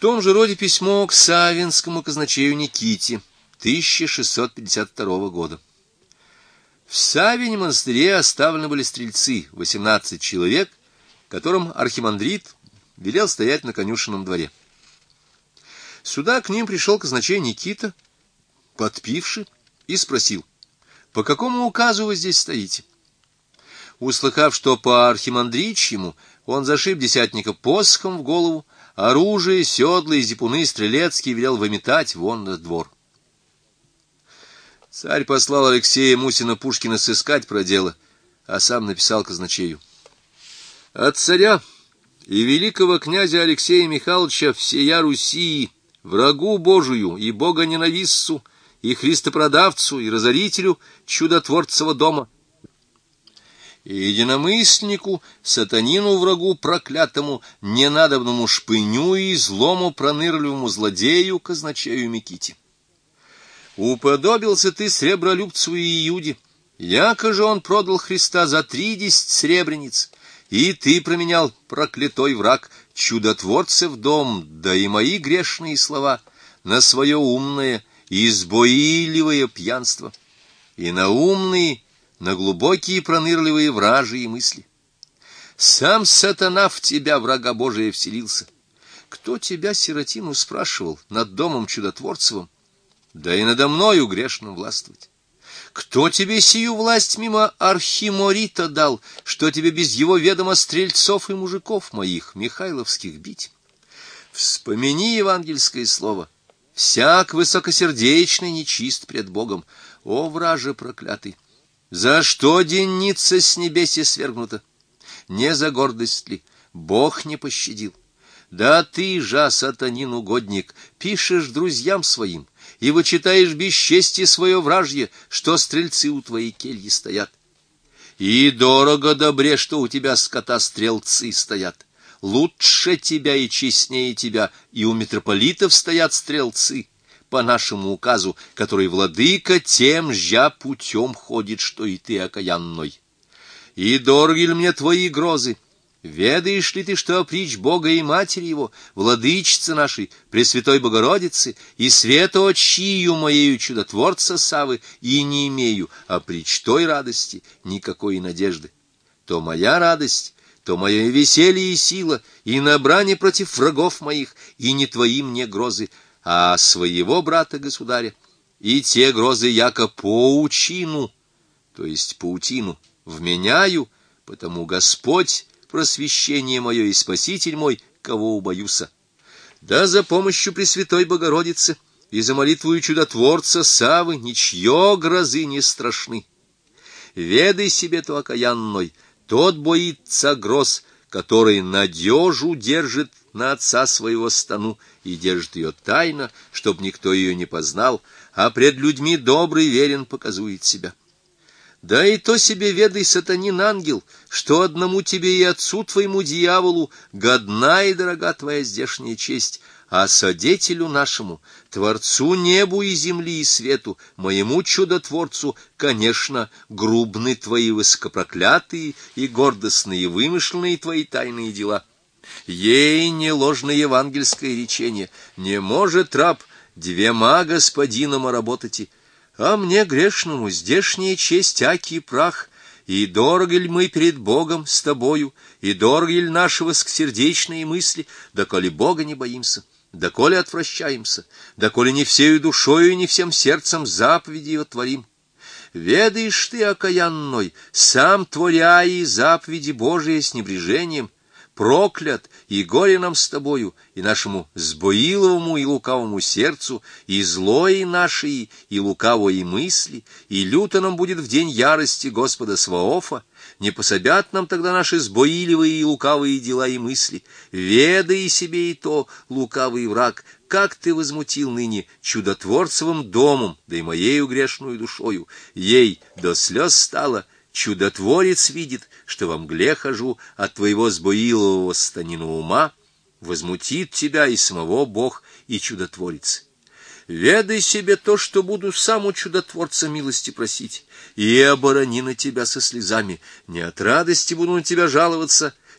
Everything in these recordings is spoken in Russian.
том же роде письмо к савинскому казначею Никите 1652 года. В Савине монастыре оставлены были стрельцы, 18 человек, которым архимандрит велел стоять на конюшенном дворе. Сюда к ним пришел казначей Никита, подпивший, и спросил: «По какому указу вы здесь стоите?» Услыхав, что по архимандричьему, он зашиб десятника посохом в голову, оружие, седла и зипуны стрелецкие велел выметать вон на двор. Царь послал Алексея Мусина-Пушкина сыскать про дело, а сам написал казначею: «От царя и великого князя Алексея Михайловича всея Руси, врагу Божию и богоненавистцу, и христопродавцу, и разорителю чудотворцева дома, и единомысленнику, сатанину врагу проклятому, ненадобному шпыню и злому пронырливому злодею казначею Миките. Уподобился ты сребролюбцу и Иуде, яко же он продал Христа за 30 сребрениц, и ты променял, проклятой враг, чудотворцев дом, да и мои грешные слова, на свое умное и избоиливое пьянство, и на умные, на глубокие пронырливые вражьи мысли. Сам сатана в тебя, врага Божия, вселился. Кто тебя, сиротину, спрашивал над домом чудотворцевым, да и надо мною грешным властвовать? Кто тебе сию власть мимо архиморита дал, что тебе без его ведома стрельцов и мужиков моих, михайловских, бить? Вспомини евангельское слово: всяк высокосердечный нечист пред Богом. О, враже проклятый! За что денница с небеси свергнута? Не за гордость ли? Бог не пощадил. Да ты же, сатанин угодник, пишешь друзьям своим и вычитаешь бесчестие свое вражье, что стрельцы у твоей кельи стоят. И дорого добре, что у тебя скота стрелцы стоят. Лучше тебя и честнее тебя и у митрополитов стоят стрелцы, по нашему указу, который владыка тем же путем ходит, что и ты, окаянной. И дороги ли мне твои грозы? Ведаешь ли ты, что опричь Бога и Матери Его, владычицы нашей, Пресвятой Богородицы, и светоочию моею чудотворца Савы, и не имею опричь той радости никакой надежды? То моя радость, то мое веселье и сила, и на брани против врагов моих, и не твои мне грозы, а своего брата-государя, и те грозы яко паучину, то есть паутину, вменяю, потому Господь, просвещение мое и Спаситель мой, кого убоюся. Да за помощью Пресвятой Богородицы и за молитвою чудотворца Савы ничье грозы не страшны. Ведай себе то, окаянной, тот боится гроз, который надежу держит на отца своего стану и держит ее тайно, чтоб никто ее не познал, а пред людьми добрый верен показует себя. Да и то себе ведай, сатанин ангел, что одному тебе и отцу твоему дьяволу годна и дорога твоя здешняя честь, а содетелю нашему, Творцу небу и земли и свету, моему чудотворцу, конечно, грубны твои высокопроклятые и гордостные вымышленные твои тайные дела. Ей не ложное евангельское речение, не может раб двема господинам работать, а мне грешному здешняя честь аки прах, и дорого ли мы перед Богом с тобою, и дорого ли наши воскосердечные мысли, доколе Бога не боимся, доколе отвращаемся, доколе не всею душою и не всем сердцем заповеди его творим. Ведаешь ты, окаянной, сам творя и заповеди Божии с небрежением, проклят, и горе нам с тобою, и нашему сбоиловому и лукавому сердцу, и злое нашей, и лукавой мысли, и люто нам будет в день ярости Господа Саваофа, не пособят нам тогда наши сбоиливые и лукавые дела и мысли. Ведай себе и то, лукавый враг, как ты возмутил ныне чудотворцевым домом, да и моею грешную душою. Ей до слез стало, чудотворец видит, что во мгле хожу от твоего сбоилового станина ума, возмутит тебя и самого Бог, и чудотворец. Ведай себе то, что буду сам у чудотворца милости просить, и оборони на тебя со слезами, не от радости буду на тебя жаловаться,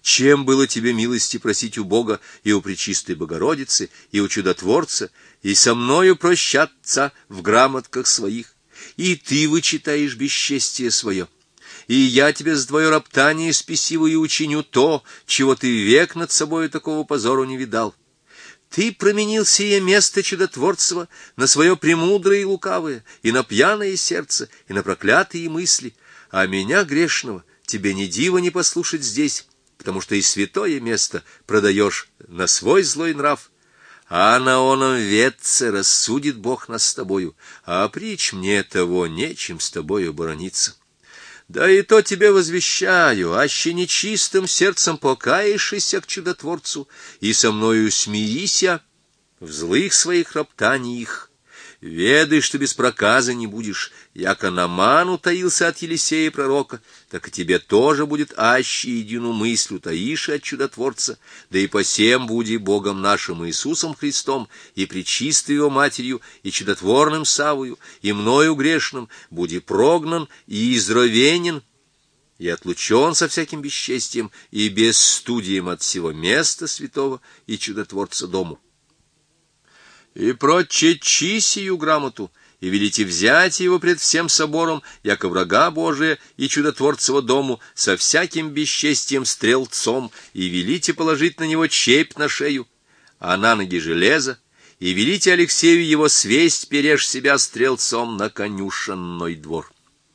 Чем было тебе милости просить у Бога и у Пречистой Богородицы, и у Чудотворца, и со мною прощаться в грамотках своих? И ты вычитаешь бесчестие свое. И я тебе за твое роптание спесивое учиню то, чего ты век над собою такого позору не видал. Ты променил сие место чудотворцево на свое премудрое и лукавое, и на пьяное сердце, и на проклятые мысли, а меня, грешного, тебе ни дива не послушать здесь, потому что и святое место продаешь на свой злой нрав. А на оном ветце рассудит Бог нас с тобою, а притч мне того нечем с тобою борониться. Да и то тебе возвещаю, аще нечистым сердцем покаешься к Чудотворцу, и со мною смирися в злых своих роптаниях. Ведай, что без проказа не будешь, яко Нааман утаился от Елисея пророка, так и тебе тоже будет аще едину мысль утаишь от Чудотворца, да и посем буди Богом нашим Иисусом Христом, и пречистой его Матерью, и чудотворным Савою, и мною грешным, буди прогнан и изровенен, и отлучен со всяким бесчестием и бесстудием от всего места святого и Чудотворца дому. И прочечи сию грамоту, и велите взять его пред всем собором, яко врага Божия и Чудотворцева дому, со всяким бесчестием стрелцом, и велите положить на него чепь на шею, а на ноги железо, и велите Алексею его свесть, пережь себя стрелцом на конюшенной двор.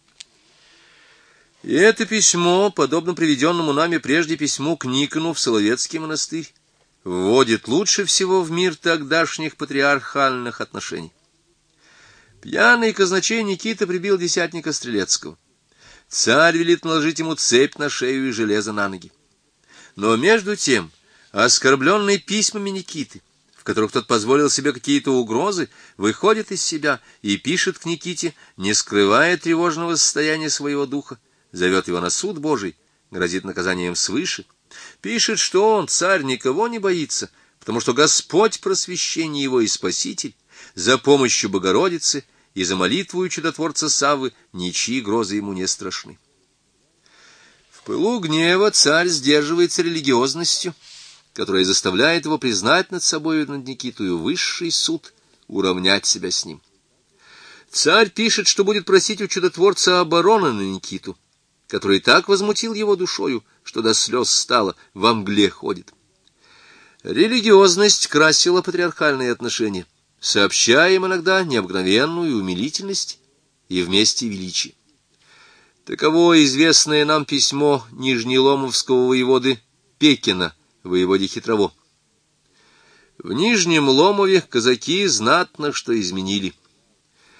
И это письмо, подобно приведенному нами прежде письму к Никону в Соловецкий монастырь, вводит лучше всего в мир тогдашних патриархальных отношений. Пьяный казначей Никита прибил десятника Стрелецкого. Царь велит наложить ему цепь на шею и железо на ноги. Но между тем, оскорбленный письмами Никиты, в которых тот позволил себе какие-то угрозы, выходит из себя и пишет к Никите, не скрывая тревожного состояния своего духа, зовет его на суд Божий, грозит наказанием свыше, пишет, что он, царь, никого не боится, потому что Господь просвещение его и Спаситель, за помощью Богородицы и за молитвою Чудотворца Саввы ничьи грозы ему не страшны. В пылу гнева царь сдерживается религиозностью, которая заставляет его признать над собою и над Никитою высший суд, уравнять себя с ним. Царь пишет, что будет просить у Чудотворца обороны на Никиту, который так возмутил его душою, что до слез стало, во мгле ходит. Религиозность красила патриархальные отношения, сообщая им иногда необыкновенную умилительность и вместе величие. Таково известное нам письмо нижнеломовского воеводы Пекина, воеводе Хитрово. В Нижнем Ломове казаки знатно что изменили.